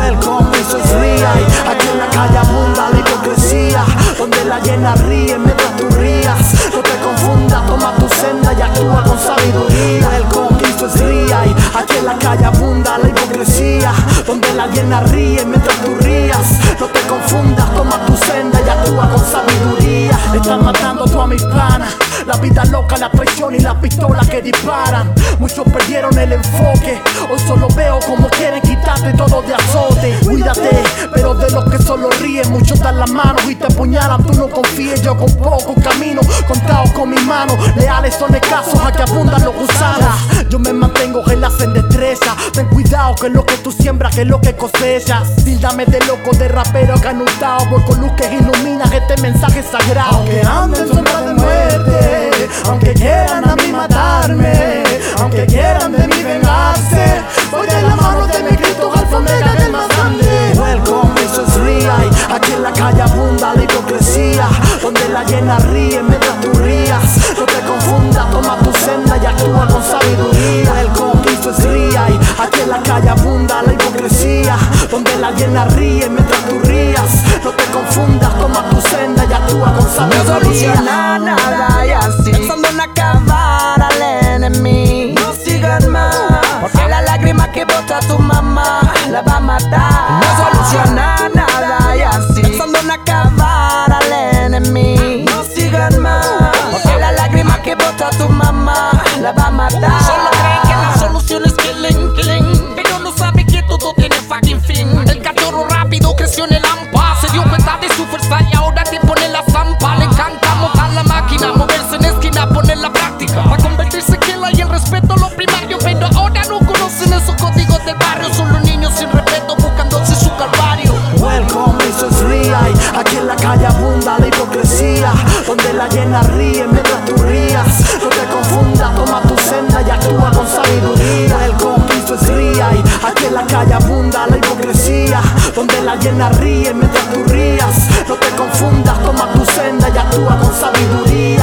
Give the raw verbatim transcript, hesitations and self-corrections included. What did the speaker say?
Welcome, eso es real. Aquí en la calle abunda la hipocresía, donde la llena ríe mientras tú rías. No te confundas, toma tu senda y actúa con sabiduría. Welcome, eso es real. Aquí en la calle abunda la hipocresía, donde la llena ríe mientras tú rías. No te confundas, toma tu senda y actúa con sabiduría. Están matando a todas mis panas, la vida loca, la traición y las pistolas que disparan. Muchos perdieron el enfoque, hoy solo veo como quieren quitarte todo de azote. Cuídate, pero de los que solo ríen, muchos dan las manos y te apuñalan. Tú no confíes, yo con poco camino, contado con mis manos. Leales son escasos, a que abundan los gusanos. Yo me mantengo gelas en destreza. Ten cuidado que es lo que tú siembras, que es lo que cosechas. Síldame de loco, de rapero canutado, voy con luz que ilumina este mensaje sagrado. Aunque ande en sombra de muerte, aunque quieran a mí matarme, aunque quieran de mí vengarse, voy de la mano de mi Cristo alfondega que es más grande. Welcome, eso es real. Aquí en la calle abunda la hipocresía, donde la llena ríe mientras tú rías. No te confundas, toma tu senda y actúa con sabiduría. Welcome, eso es real. Aquí en la calle abunda la hipocresía, donde la llena ríe mientras tú rías. No te confundas, toma tu senda y actúa con sabiduría. No soluciona nada y así, pensando en acabar al enemigo. No sigan más, porque la lágrima que bota tu mamá la va a matar. No soluciona nada y así, pensando en acabar al enemigo. No sigan más, porque la lágrima que bota tu mamá la va a matar. Solo creen que la solución es killing, killing, pero no sabe que todo tiene fucking fin. El cachorro rápido creció en el hampa, se dio cuenta de su fuerza y ahora te pone la zampa. Le encanta montar la máquina, moverse en esquina, poner la práctica para convertirse en la y el respeto lo primario. Pero ahora no conocen esos códigos del barrio, son los niños sin respeto buscándose su calvario. Welcome, eso es real. Aquí en la calle abunda la hipocresía, donde la llena ríe mientras tú rías. No te confundas, toma tu senda y actúa con sabiduría. Welcome, eso es real. Aquí en la calle abunda la hipocresía, donde la llena ríe mientras tú rías. No te confundas, toma tu senda y actúa con sabiduría.